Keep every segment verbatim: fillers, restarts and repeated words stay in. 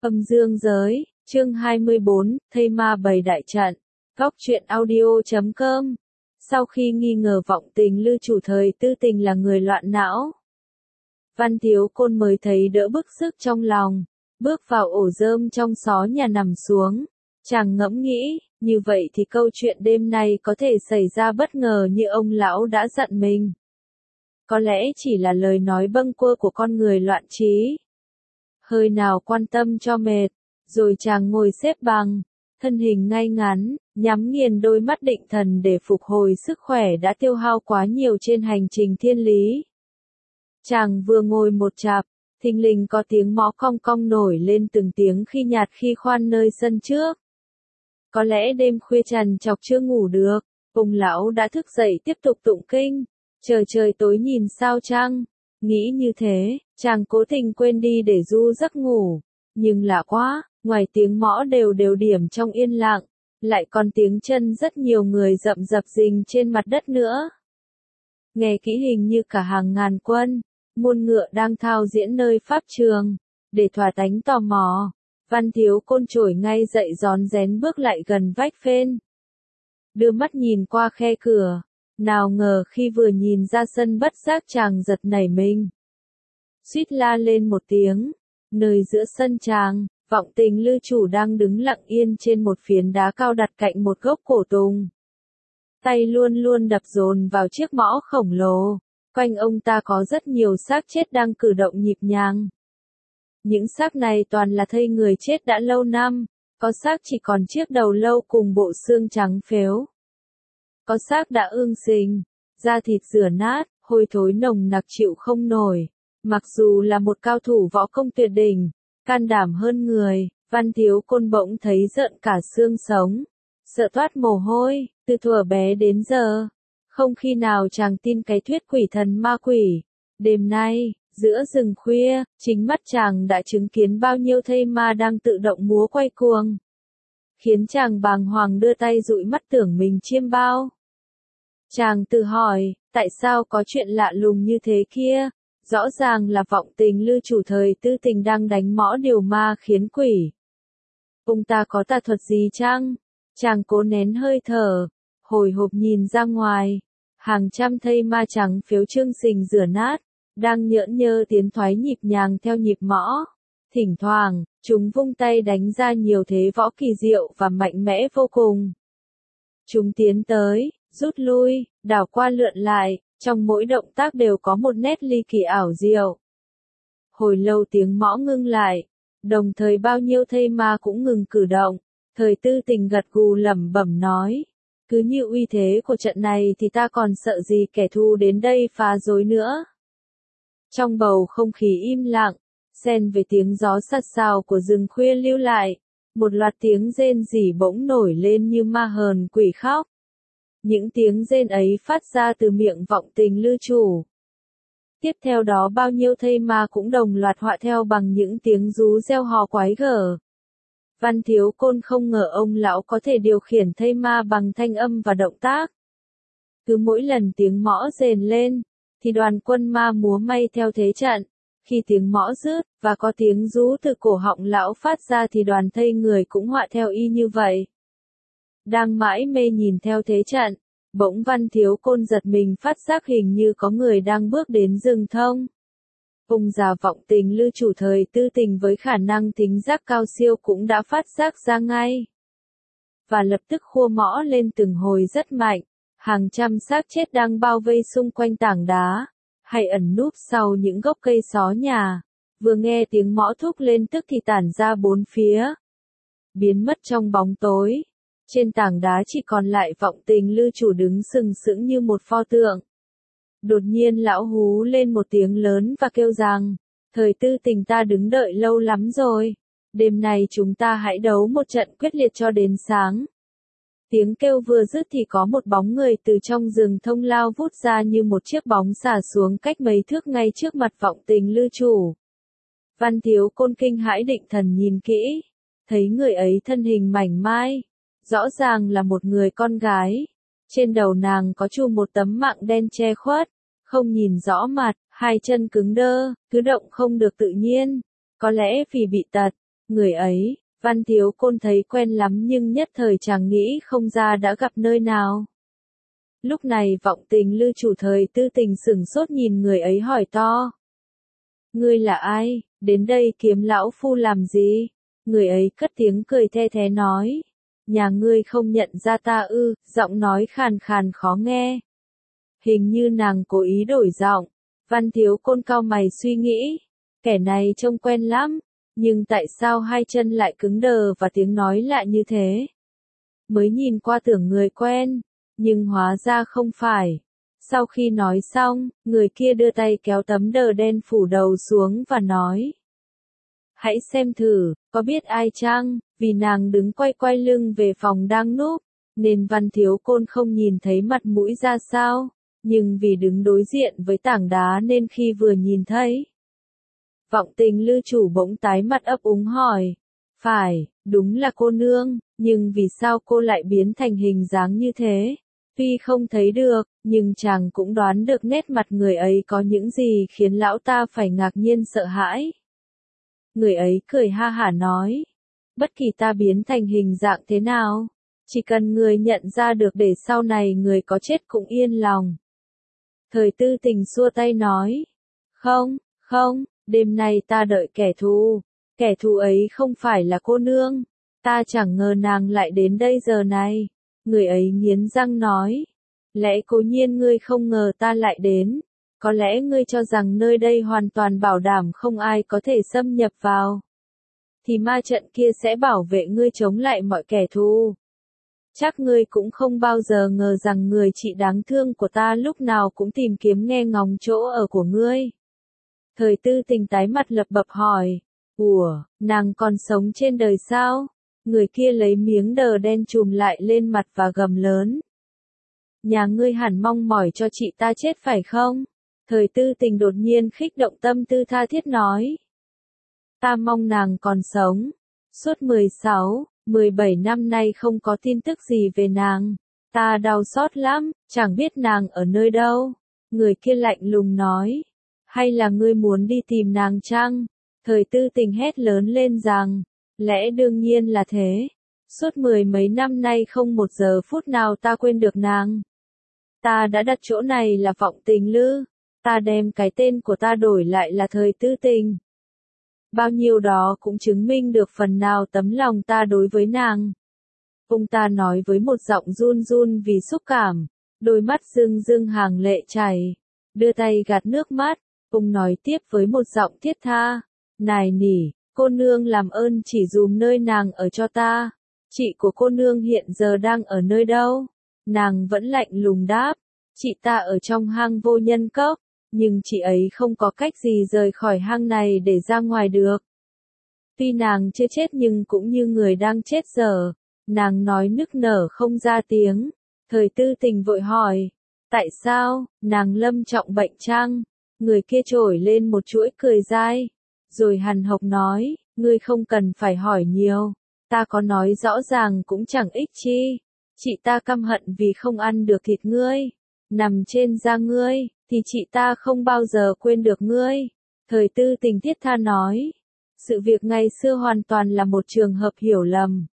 Âm dương giới, chương hai mươi bốn, thây ma bày đại trận. Góc truyện audio chấm com. Sau khi nghi ngờ vọng tình lư chủ thời tư tình là người loạn não, Văn Thiếu Côn mới thấy đỡ bức sức trong lòng, bước vào ổ rơm trong xó nhà nằm xuống. Chàng ngẫm nghĩ, như vậy thì câu chuyện đêm nay có thể xảy ra bất ngờ như ông lão đã dặn mình. Có lẽ chỉ là lời nói bâng quơ của con người loạn trí. Hơi nào quan tâm cho mệt, rồi chàng ngồi xếp bằng, thân hình ngay ngắn, nhắm nghiền đôi mắt định thần để phục hồi sức khỏe đã tiêu hao quá nhiều trên hành trình thiên lý. Chàng vừa ngồi một chạp, thình lình có tiếng mõ cong cong nổi lên từng tiếng khi nhạt khi khoan nơi sân trước. Có lẽ đêm khuya trằn trọc chưa ngủ được, ông lão đã thức dậy tiếp tục tụng kinh, chờ trời tối nhìn sao chăng. Nghĩ như thế, chàng cố tình quên đi để du giấc ngủ, nhưng lạ quá, ngoài tiếng mõ đều đều điểm trong yên lặng, lại còn tiếng chân rất nhiều người rậm rập rình trên mặt đất nữa. Nghe kỹ hình như cả hàng ngàn quân, muôn ngựa đang thao diễn nơi pháp trường, để thỏa tánh tò mò. Văn Thiếu Côn trỗi ngay dậy rón rén bước lại gần vách phên. Đưa mắt nhìn qua khe cửa, nào ngờ khi vừa nhìn ra sân bất giác chàng giật nảy mình. Suýt la lên một tiếng, nơi giữa sân chàng, vọng tình lư chủ đang đứng lặng yên trên một phiến đá cao đặt cạnh một gốc cổ tùng. Tay luôn luôn đập dồn vào chiếc mõ khổng lồ, quanh ông ta có rất nhiều xác chết đang cử động nhịp nhàng. Những xác này toàn là thây người chết đã lâu năm, có xác chỉ còn chiếc đầu lâu cùng bộ xương trắng phếu. Có xác đã ương sình, da thịt rửa nát, hôi thối nồng nặc chịu không nổi. Mặc dù là một cao thủ võ công tuyệt đỉnh, can đảm hơn người, Văn Thiếu Côn bỗng thấy rợn cả xương sống, sợ toát mồ hôi. Từ thuở bé đến giờ, không khi nào chàng tin cái thuyết quỷ thần ma quỷ. Đêm nay, giữa rừng khuya, chính mắt chàng đã chứng kiến bao nhiêu thây ma đang tự động múa quay cuồng, khiến chàng bàng hoàng đưa tay dụi mắt tưởng mình chiêm bao. Chàng tự hỏi, tại sao có chuyện lạ lùng như thế kia? Rõ ràng là vọng tình lư chủ thời tư tình đang đánh mõ điều ma khiến quỷ. Ông ta có tà thuật gì chăng? Chàng cố nén hơi thở, hồi hộp nhìn ra ngoài. Hàng trăm thây ma trắng phiếu trương sình rửa nát, đang nhỡn nhơ tiến thoái nhịp nhàng theo nhịp mõ. Thỉnh thoảng, chúng vung tay đánh ra nhiều thế võ kỳ diệu và mạnh mẽ vô cùng. Chúng tiến tới, rút lui, đảo qua lượn lại, trong mỗi động tác đều có một nét ly kỳ ảo diệu. Hồi lâu tiếng mõ ngưng lại, đồng thời bao nhiêu thây ma cũng ngừng cử động. Thời tư tình gật gù lẩm bẩm nói, cứ như uy thế của trận này thì ta còn sợ gì kẻ thù đến đây phá rối nữa. Trong bầu không khí im lặng, xen về tiếng gió sạt sào của rừng khuya lưu lại, một loạt tiếng rên rỉ bỗng nổi lên như ma hờn quỷ khóc. Những tiếng rên ấy phát ra từ miệng vọng tình lư chủ. Tiếp theo đó bao nhiêu thây ma cũng đồng loạt họa theo bằng những tiếng rú reo hò quái gở. Văn Thiếu Côn không ngờ ông lão có thể điều khiển thây ma bằng thanh âm và động tác. Cứ mỗi lần tiếng mõ rền lên, thì đoàn quân ma múa may theo thế trận. Khi tiếng mõ dứt, và có tiếng rú từ cổ họng lão phát ra thì đoàn thây người cũng họa theo y như vậy. Đang mãi mê nhìn theo thế trận, bỗng Văn Thiếu Côn giật mình phát giác hình như có người đang bước đến rừng thông. Ông già vọng tình lư chủ thời tư tình với khả năng thính giác cao siêu cũng đã phát giác ra ngay. Và lập tức khua mõ lên từng hồi rất mạnh, hàng trăm xác chết đang bao vây xung quanh tảng đá, hay ẩn núp sau những gốc cây xó nhà. Vừa nghe tiếng mõ thúc lên tức thì tản ra bốn phía, biến mất trong bóng tối. Trên tảng đá chỉ còn lại vọng tình lư chủ đứng sừng sững như một pho tượng. Đột nhiên lão hú lên một tiếng lớn và kêu rằng, thời tư tình ta đứng đợi lâu lắm rồi, đêm nay chúng ta hãy đấu một trận quyết liệt cho đến sáng. Tiếng kêu vừa dứt thì có một bóng người từ trong rừng thông lao vút ra như một chiếc bóng xả xuống cách mấy thước ngay trước mặt vọng tình lư chủ. Văn Thiếu Côn kinh hãi định thần nhìn kỹ, thấy người ấy thân hình mảnh mai, rõ ràng là một người con gái. Trên đầu nàng có chùm một tấm mạng đen che khuất, không nhìn rõ mặt, hai chân cứng đơ, cứ động không được tự nhiên, có lẽ vì bị tật, Người ấy, Văn Thiếu Côn thấy quen lắm nhưng nhất thời chẳng nghĩ không ra đã gặp nơi nào. Lúc này Vọng Tình Lư chủ thời Tư Tình sửng sốt nhìn người ấy hỏi to. Ngươi là ai, đến đây kiếm lão phu làm gì? Người ấy cất tiếng cười the thé nói. Nhà ngươi không nhận ra ta ư, giọng nói khàn khàn khó nghe. Hình như nàng cố ý đổi giọng. Văn Thiếu Côn cau mày suy nghĩ. Kẻ này trông quen lắm, nhưng tại sao hai chân lại cứng đờ và tiếng nói lạ như thế? Mới nhìn qua tưởng người quen, nhưng hóa ra không phải. Sau khi nói xong, người kia đưa tay kéo tấm đờ đen phủ đầu xuống và nói. Hãy xem thử, có biết ai chăng? Vì nàng đứng quay quay lưng về phòng đang núp, nên Văn Thiếu Côn không nhìn thấy mặt mũi ra sao, nhưng vì đứng đối diện với tảng đá nên khi vừa nhìn thấy. Vọng Tình Lư chủ bỗng tái mặt ấp úng hỏi. Phải, đúng là cô nương, nhưng vì sao cô lại biến thành hình dáng như thế? Tuy không thấy được, nhưng chàng cũng đoán được nét mặt người ấy có những gì khiến lão ta phải ngạc nhiên sợ hãi. Người ấy cười ha hả nói. Bất kỳ ta biến thành hình dạng thế nào, chỉ cần người nhận ra được để sau này người có chết cũng yên lòng. Thời Tư Tình xua tay nói. Không, không, đêm nay ta đợi kẻ thù. Kẻ thù ấy không phải là cô nương. Ta chẳng ngờ nàng lại đến đây giờ này. Người ấy nghiến răng nói. Lẽ cố nhiên ngươi không ngờ ta lại đến. Có lẽ ngươi cho rằng nơi đây hoàn toàn bảo đảm không ai có thể xâm nhập vào. Thì ma trận kia sẽ bảo vệ ngươi chống lại mọi kẻ thù. Chắc ngươi cũng không bao giờ ngờ rằng người chị đáng thương của ta lúc nào cũng tìm kiếm nghe ngóng chỗ ở của ngươi. Thời Tư Tình tái mặt lập bập hỏi. Ủa, nàng còn sống trên đời sao? Người kia lấy miếng đờ đen trùm lại lên mặt và gầm lớn. Nhà ngươi hẳn mong mỏi cho chị ta chết phải không? Thời Tư Tình đột nhiên khích động tâm tư tha thiết nói. Ta mong nàng còn sống. Suốt mười sáu, mười bảy năm nay không có tin tức gì về nàng. Ta đau xót lắm, chẳng biết nàng ở nơi đâu. Người kia lạnh lùng nói. Hay là ngươi muốn đi tìm nàng chăng? Thời Tư Tình hét lớn lên rằng. Lẽ đương nhiên là thế. Suốt mười mấy năm nay không một giờ phút nào ta quên được nàng. Ta đã đặt chỗ này là Vọng Tình Lư. Ta đem cái tên của ta đổi lại là Thời Tư Tình. Bao nhiêu đó cũng chứng minh được phần nào tấm lòng ta đối với nàng. Ông ta nói với một giọng run run vì xúc cảm, đôi mắt rưng rưng hàng lệ chảy, đưa tay gạt nước mắt. Ông nói tiếp với một giọng thiết tha, nài nỉ, cô nương làm ơn chỉ dùm nơi nàng ở cho ta. Chị của cô nương hiện giờ đang ở nơi đâu? Nàng vẫn lạnh lùng đáp, chị ta ở trong hang Vô Nhân Cốc. Nhưng chị ấy không có cách gì rời khỏi hang này để ra ngoài được. Tuy nàng chưa chết nhưng cũng như người đang chết dở. Nàng nói nức nở không ra tiếng. Thời Tư Tình vội hỏi. Tại sao, nàng lâm trọng bệnh chăng? Người kia trổi lên một chuỗi cười dai. Rồi hằn học nói, ngươi không cần phải hỏi nhiều. Ta có nói rõ ràng cũng chẳng ích chi. Chị ta căm hận vì không ăn được thịt ngươi. Nằm trên da ngươi. Thì chị ta không bao giờ quên được ngươi. Thời Tư Tình thiết tha nói. Sự việc ngày xưa hoàn toàn là một trường hợp hiểu lầm.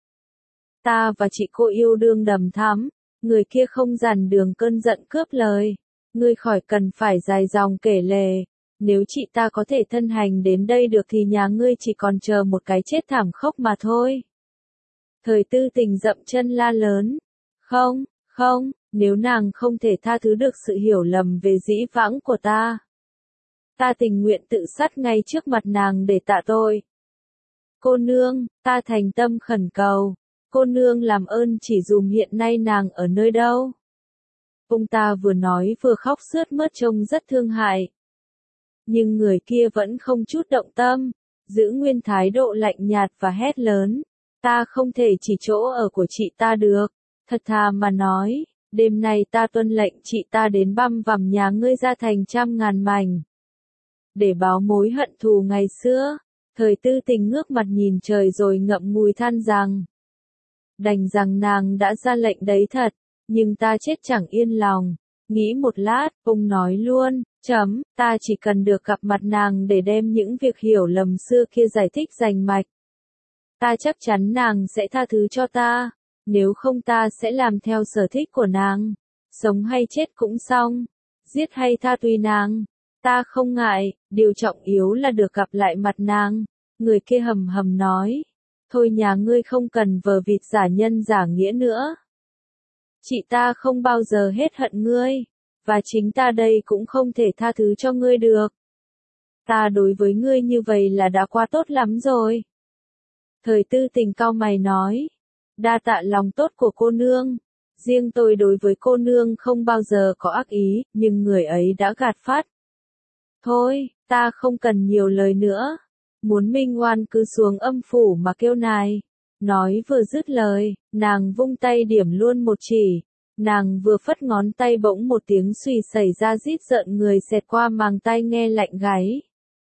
Ta và chị cô yêu đương đầm thắm. Người kia không dằn đường cơn giận cướp lời. Ngươi khỏi cần phải dài dòng kể lể. Nếu chị ta có thể thân hành đến đây được thì nhà ngươi chỉ còn chờ một cái chết thảm khốc mà thôi. Thời Tư Tình dậm chân la lớn. Không, không. Nếu nàng không thể tha thứ được sự hiểu lầm về dĩ vãng của ta, ta tình nguyện tự sát ngay trước mặt nàng để tạ tội. Cô nương, ta thành tâm khẩn cầu, cô nương làm ơn chỉ dùm hiện nay nàng ở nơi đâu. Ông ta vừa nói vừa khóc sướt mướt trông rất thương hại. Nhưng người kia vẫn không chút động tâm, giữ nguyên thái độ lạnh nhạt và hét lớn. Ta không thể chỉ chỗ ở của chị ta được, thật thà mà nói. Đêm nay ta tuân lệnh chị ta đến băm vằm nhà ngươi ra thành trăm ngàn mảnh. Để báo mối hận thù ngày xưa, Thời Tư Tình ngước mặt nhìn trời rồi ngậm ngùi than rằng. Đành rằng nàng đã ra lệnh đấy thật, nhưng ta chết chẳng yên lòng. Nghĩ một lát, ông nói luôn, chấm, ta chỉ cần được gặp mặt nàng để đem những việc hiểu lầm xưa kia giải thích rành mạch. Ta chắc chắn nàng sẽ tha thứ cho ta, nếu không ta sẽ làm theo sở thích của nàng, sống hay chết cũng xong, giết hay tha tùy nàng, ta không ngại, điều trọng yếu là được gặp lại mặt nàng. Người kia hầm hầm nói, thôi nhà ngươi không cần vờ vịt giả nhân giả nghĩa nữa. Chị ta không bao giờ hết hận ngươi, và chính ta đây cũng không thể tha thứ cho ngươi được. Ta đối với ngươi như vậy là đã quá tốt lắm rồi. Thời Tư Tình cau mày nói, đa tạ lòng tốt của cô nương, riêng tôi đối với cô nương không bao giờ có ác ý, nhưng người ấy đã gạt phát. Thôi, ta không cần nhiều lời nữa. Muốn minh oan cứ xuống âm phủ mà kêu nài. Nói vừa dứt lời, nàng vung tay điểm luôn một chỉ. Nàng vừa phất ngón tay bỗng một tiếng xùy xảy ra rít rợn người xẹt qua màng tai nghe lạnh gáy.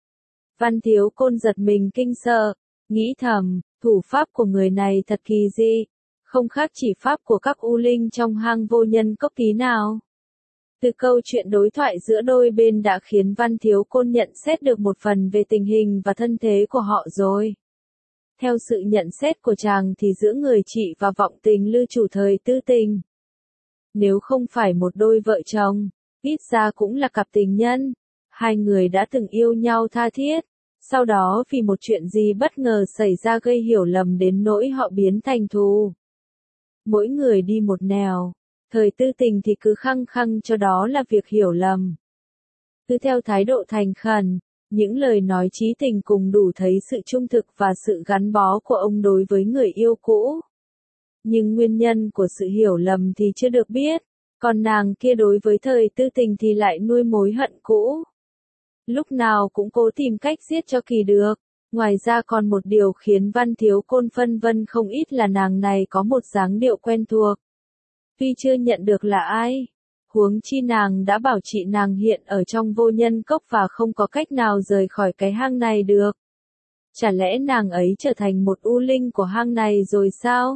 Văn Thiếu Côn giật mình kinh sợ, nghĩ thầm, thủ pháp của người này thật kỳ dị, không khác chỉ pháp của các u linh trong hang vô nhân cốc tí nào. Từ câu chuyện đối thoại giữa đôi bên đã khiến Văn Thiếu Côn nhận xét được một phần về tình hình và thân thế của họ rồi. Theo sự nhận xét của chàng thì giữa người chị và vọng tình lư chủ thời Tư Tình, nếu không phải một đôi vợ chồng, ít ra cũng là cặp tình nhân. Hai người đã từng yêu nhau tha thiết, sau đó vì một chuyện gì bất ngờ xảy ra gây hiểu lầm đến nỗi họ biến thành thù. Mỗi người đi một nẻo. Thời Tư Tình thì cứ khăng khăng cho đó là việc hiểu lầm. Cứ theo thái độ thành khẩn, những lời nói chí tình cùng đủ thấy sự trung thực và sự gắn bó của ông đối với người yêu cũ. Nhưng nguyên nhân của sự hiểu lầm thì chưa được biết, còn nàng kia đối với Thời Tư Tình thì lại nuôi mối hận cũ. Lúc nào cũng cố tìm cách giết cho kỳ được. Ngoài ra còn một điều khiến Văn Thiếu Côn phân vân không ít là nàng này có một dáng điệu quen thuộc. Tuy chưa nhận được là ai, huống chi nàng đã bảo chị nàng hiện ở trong vô nhân cốc và không có cách nào rời khỏi cái hang này được. Chả lẽ nàng ấy trở thành một u linh của hang này rồi sao?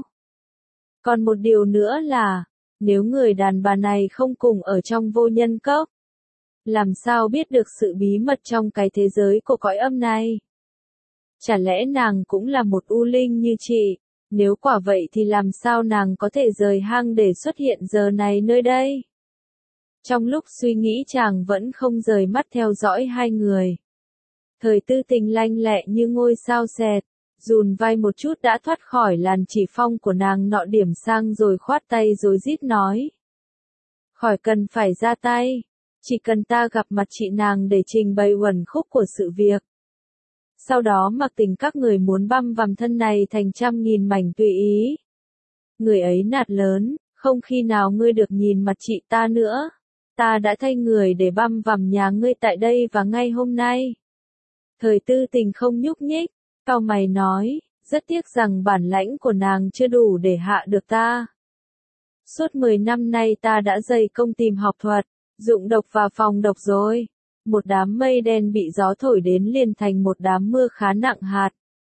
Còn một điều nữa là, nếu người đàn bà này không cùng ở trong vô nhân cốc, làm sao biết được sự bí mật trong cái thế giới của cõi âm này? Chả lẽ nàng cũng là một u linh như chị? Nếu quả vậy thì làm sao nàng có thể rời hang để xuất hiện giờ này nơi đây? Trong lúc suy nghĩ chàng vẫn không rời mắt theo dõi hai người. Thời Tư Tình lanh lẹ như ngôi sao xẹt, dùn vai một chút đã thoát khỏi làn chỉ phong của nàng nọ điểm sang rồi khoát tay rồi rít nói. Khỏi cần phải ra tay, chỉ cần ta gặp mặt chị nàng để trình bày uẩn khúc của sự việc. Sau đó mặc tình các người muốn băm vằm thân này thành trăm nghìn mảnh tùy ý. Người ấy nạt lớn, không khi nào ngươi được nhìn mặt chị ta nữa. Ta đã thay người để băm vằm nhà ngươi tại đây và ngay hôm nay. Thời Tư Tình không nhúc nhích, cau mày nói, rất tiếc rằng bản lãnh của nàng chưa đủ để hạ được ta. Suốt mười năm nay ta đã dày công tìm học thuật, dụng độc và phòng độc rồi. Một đám mây đen bị gió thổi đến liền thành một đám mưa khá nặng hạt.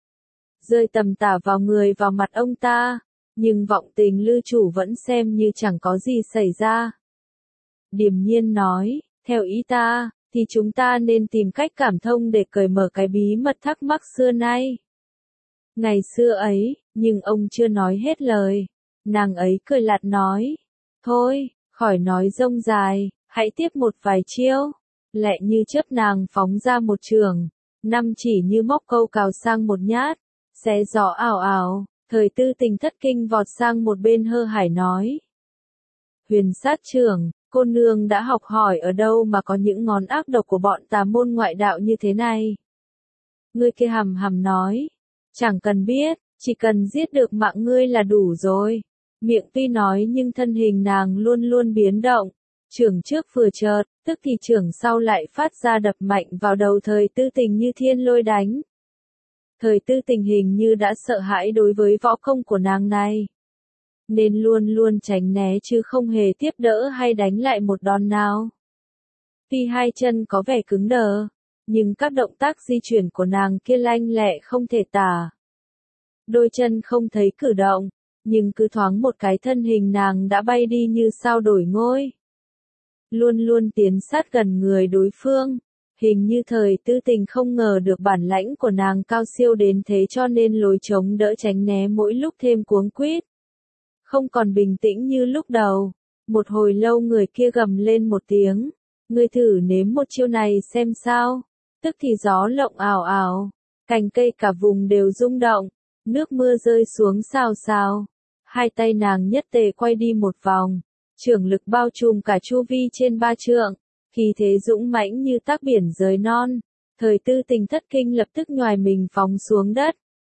Rơi tầm tả vào người vào mặt ông ta, nhưng vọng tình lư chủ vẫn xem như chẳng có gì xảy ra. Điềm nhiên nói, theo ý ta, thì chúng ta nên tìm cách cảm thông để cởi mở cái bí mật thắc mắc xưa nay. Ngày xưa ấy, nhưng ông chưa nói hết lời. Nàng ấy cười lạt nói, thôi, khỏi nói rông dài, hãy tiếp một vài chiêu. Lẹ như chớp nàng phóng ra một trường, năm chỉ như móc câu cào sang một nhát, xé gió ảo ảo. Thời Tư Tình thất kinh vọt sang một bên hơ hải nói. Huyền sát trưởng, cô nương đã học hỏi ở đâu mà có những ngón ác độc của bọn tà môn ngoại đạo như thế này? Người kia hầm hầm nói, chẳng cần biết, chỉ cần giết được mạng ngươi là đủ rồi. Miệng tuy nói nhưng thân hình nàng luôn luôn biến động. Trưởng trước vừa chợt, tức thì trưởng sau lại phát ra đập mạnh vào đầu Thời Tư Tình như thiên lôi đánh. Thời Tư Tình hình như đã sợ hãi đối với võ công của nàng này, nên luôn luôn tránh né chứ không hề tiếp đỡ hay đánh lại một đòn nào. Tuy hai chân có vẻ cứng đờ, nhưng các động tác di chuyển của nàng kia lanh lẹ không thể tả. Đôi chân không thấy cử động, nhưng cứ thoáng một cái thân hình nàng đã bay đi như sao đổi ngôi. Luôn luôn tiến sát gần người đối phương, Hình như thời tư tình không ngờ được bản lãnh của nàng cao siêu đến thế cho nên lối chống đỡ tránh né mỗi lúc thêm cuống quýt. Không còn bình tĩnh như lúc đầu. Một hồi lâu người kia gầm lên một tiếng. Ngươi thử nếm một chiêu này xem sao. Tức thì gió lộng ào ào. Cành cây cả vùng đều rung động. Nước mưa rơi xuống xào xào. Hai tay nàng nhất tề quay đi một vòng. Trưởng lực bao trùm cả chu vi trên ba trượng. Khí thế dũng mãnh như tác biển rời non. Thời tư tình thất kinh lập tức nhoài mình phóng xuống đất.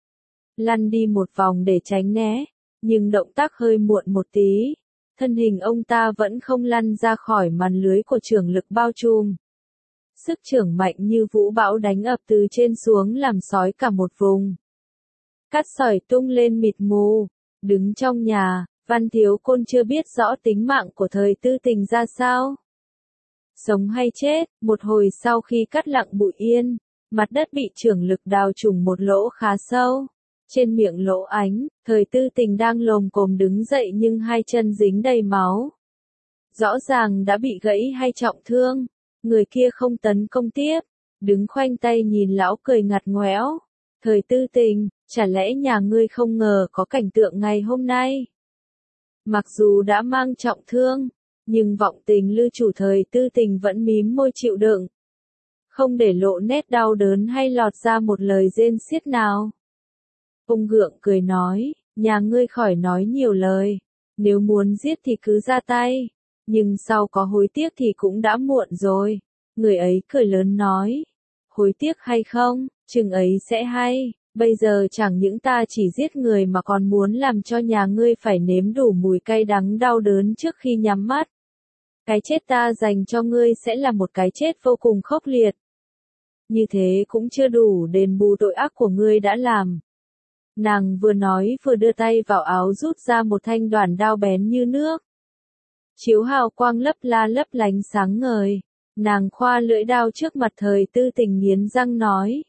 Lăn đi một vòng để tránh né. Nhưng động tác hơi muộn một tí. Thân hình ông ta vẫn không lăn ra khỏi màn lưới của trưởng lực bao trùm. Sức trưởng mạnh như vũ bão đánh ập từ trên xuống làm sói cả một vùng. Cát sỏi tung lên mịt mù. Đứng trong nhà, Văn Thiếu Côn chưa biết rõ tính mạng của thời tư tình ra sao. Sống hay chết, một hồi sau khi cắt lặng bụi yên, mặt đất bị trưởng lực đào trùng một lỗ khá sâu. Trên miệng lỗ ánh, thời tư tình đang lồm cồm đứng dậy nhưng hai chân dính đầy máu. Rõ ràng đã bị gãy hay trọng thương, người kia không tấn công tiếp, đứng khoanh tay nhìn lão cười ngặt ngoẽo. Thời tư tình, chả lẽ nhà ngươi không ngờ có cảnh tượng ngày hôm nay? Mặc dù đã mang trọng thương, nhưng vọng tình lư chủ thời tư tình vẫn mím môi chịu đựng. Không để lộ nét đau đớn hay lọt ra một lời rên xiết nào. Ông gượng cười nói, nhà ngươi khỏi nói nhiều lời, nếu muốn giết thì cứ ra tay, nhưng sau có hối tiếc thì cũng đã muộn rồi. Người ấy cười lớn nói, hối tiếc hay không, chừng ấy sẽ hay, bây giờ chẳng những ta chỉ giết người mà còn muốn làm cho nhà ngươi phải nếm đủ mùi cay đắng đau đớn trước khi nhắm mắt. Cái chết ta dành cho ngươi sẽ là một cái chết vô cùng khốc liệt. Như thế cũng chưa đủ đền bù tội ác của ngươi đã làm. Nàng vừa nói vừa đưa tay vào áo rút ra một thanh đoản đao bén như nước. Chiếu hào quang lấp la lấp lánh sáng ngời. Nàng khoa lưỡi đao trước mặt thời tư tình nghiến răng nói.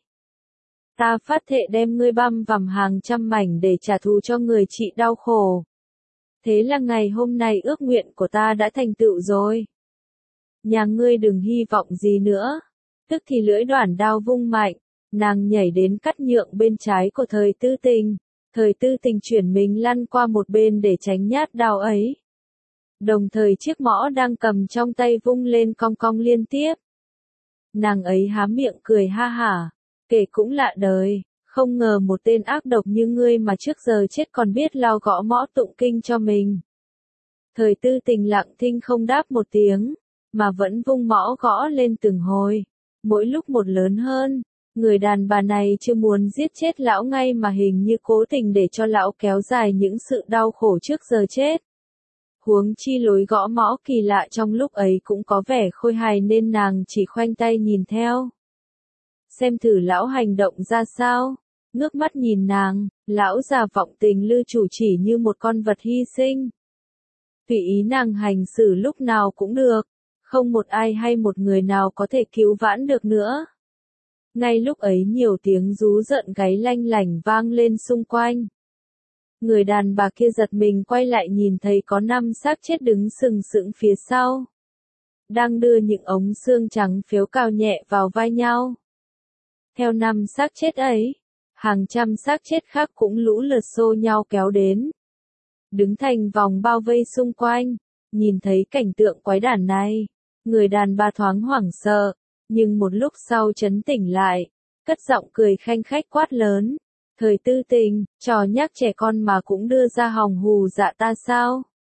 Ta phát thệ đem ngươi băm vằm hàng trăm mảnh để trả thù cho người chị đau khổ. Thế là ngày hôm nay ước nguyện của ta đã thành tựu rồi. Nhà ngươi đừng hy vọng gì nữa. Tức thì lưỡi đoản đao vung mạnh. Nàng nhảy đến cắt nhượng bên trái của thời tư tình. Thời tư tình chuyển mình lăn qua một bên để tránh nhát đao ấy. Đồng thời chiếc mõ đang cầm trong tay vung lên cong cong liên tiếp. Nàng ấy há miệng cười ha hả. Kể cũng lạ đời, không ngờ một tên ác độc như ngươi mà trước giờ chết còn biết lao gõ mõ tụng kinh cho mình. Thời tư tình lặng thinh không đáp một tiếng, mà vẫn vung mõ gõ lên từng hồi. Mỗi lúc một lớn hơn. Người đàn bà này chưa muốn giết chết lão ngay mà hình như cố tình để cho lão kéo dài những sự đau khổ trước giờ chết. Huống chi lối gõ mõ kỳ lạ trong lúc ấy cũng có vẻ khôi hài nên nàng chỉ khoanh tay nhìn theo. Xem thử lão hành động ra sao. Ngước mắt nhìn nàng, lão già vọng tình lư chủ chỉ như một con vật hy sinh. Tùy ý nàng hành xử lúc nào cũng được, không một ai hay một người nào có thể cứu vãn được nữa. Ngay lúc ấy nhiều tiếng rú rợn gáy lanh lảnh vang lên xung quanh. Người đàn bà kia giật mình quay lại nhìn thấy có năm xác chết đứng sừng sững phía sau. Đang đưa những ống xương trắng phếu cào nhẹ vào vai nhau. Theo năm xác chết ấy, hàng trăm xác chết khác cũng lũ lượt xô nhau kéo đến. Đứng thành vòng bao vây xung quanh, nhìn thấy cảnh tượng quái đản này, người đàn bà thoáng hoảng sợ, nhưng một lúc sau trấn tỉnh lại, cất giọng cười khanh khách quát lớn. Thời tư tình, trò nhác trẻ con mà cũng đưa ra hòng hù dạ ta sao?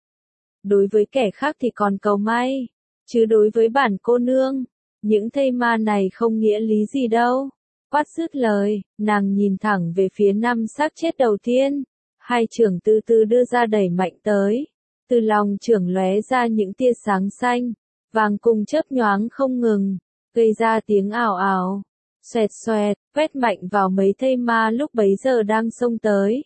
Đối với kẻ khác thì còn cầu may, chứ đối với bản cô nương, những thây ma này không nghĩa lý gì đâu. Quát dứt lời, nàng nhìn thẳng về phía năm xác chết đầu tiên, hai chưởng từ từ đưa ra đẩy mạnh tới, từ lòng chưởng lóe ra những tia sáng xanh, vàng cùng chớp nhoáng không ngừng, gây ra tiếng ào ào, xoẹt xoẹt, quét mạnh vào mấy thây ma lúc bấy giờ đang xông tới.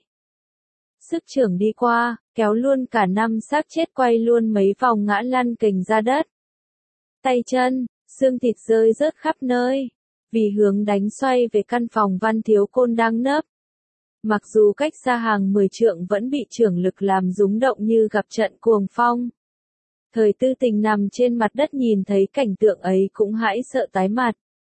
Sức chưởng đi qua, kéo luôn cả năm xác chết quay luôn mấy vòng ngã lăn kềnh ra đất. Tay chân, xương thịt rơi rớt khắp nơi. Vì hướng đánh xoay về căn phòng Văn Thiếu Côn đang nấp. Mặc dù cách xa hàng mười trượng vẫn bị chưởng lực làm rúng động như gặp trận cuồng phong. Thời tư tình nằm trên mặt đất nhìn thấy cảnh tượng ấy cũng hãi sợ tái mặt.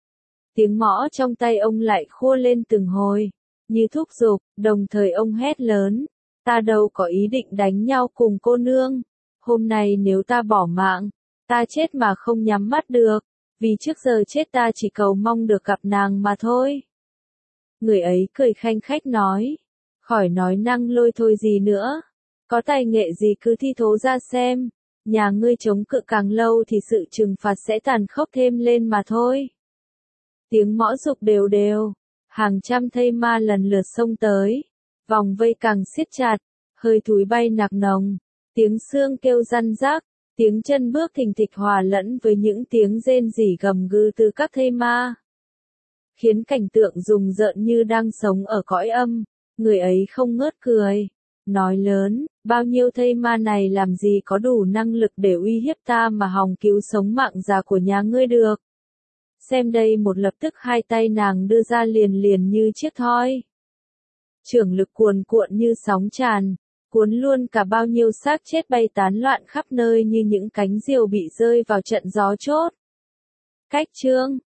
Tiếng mõ trong tay ông lại khua lên từng hồi, như thúc giục, đồng thời ông hét lớn, ta đâu có ý định đánh nhau cùng cô nương. Hôm nay nếu ta bỏ mạng, ta chết mà không nhắm mắt được, vì trước giờ chết ta chỉ cầu mong được gặp nàng mà thôi. Người ấy cười khanh khách nói, khỏi nói năng lôi thôi gì nữa, có tài nghệ gì cứ thi thố ra xem, nhà ngươi chống cự càng lâu thì sự trừng phạt sẽ tàn khốc thêm lên mà thôi. Tiếng mõ rục đều đều, hàng trăm thây ma lần lượt xông tới, vòng vây càng siết chặt, hơi thúi bay nặc nồng, tiếng xương kêu răn rác, tiếng chân bước thình thịch hòa lẫn với những tiếng rên rỉ gầm gừ từ các thây ma, khiến cảnh tượng rùng rợn như đang sống ở cõi âm. Người ấy không ngớt cười, nói lớn, bao nhiêu thây ma này làm gì có đủ năng lực để uy hiếp ta mà hòng cứu sống mạng già của nhà ngươi được. Xem đây, một lập tức hai tay nàng đưa ra liền liền như chiếc thoi. Chưởng lực cuồn cuộn như sóng tràn, cuốn luôn cả bao nhiêu xác chết bay tán loạn khắp nơi như những cánh diều bị rơi vào trận gió chốt. Cách chương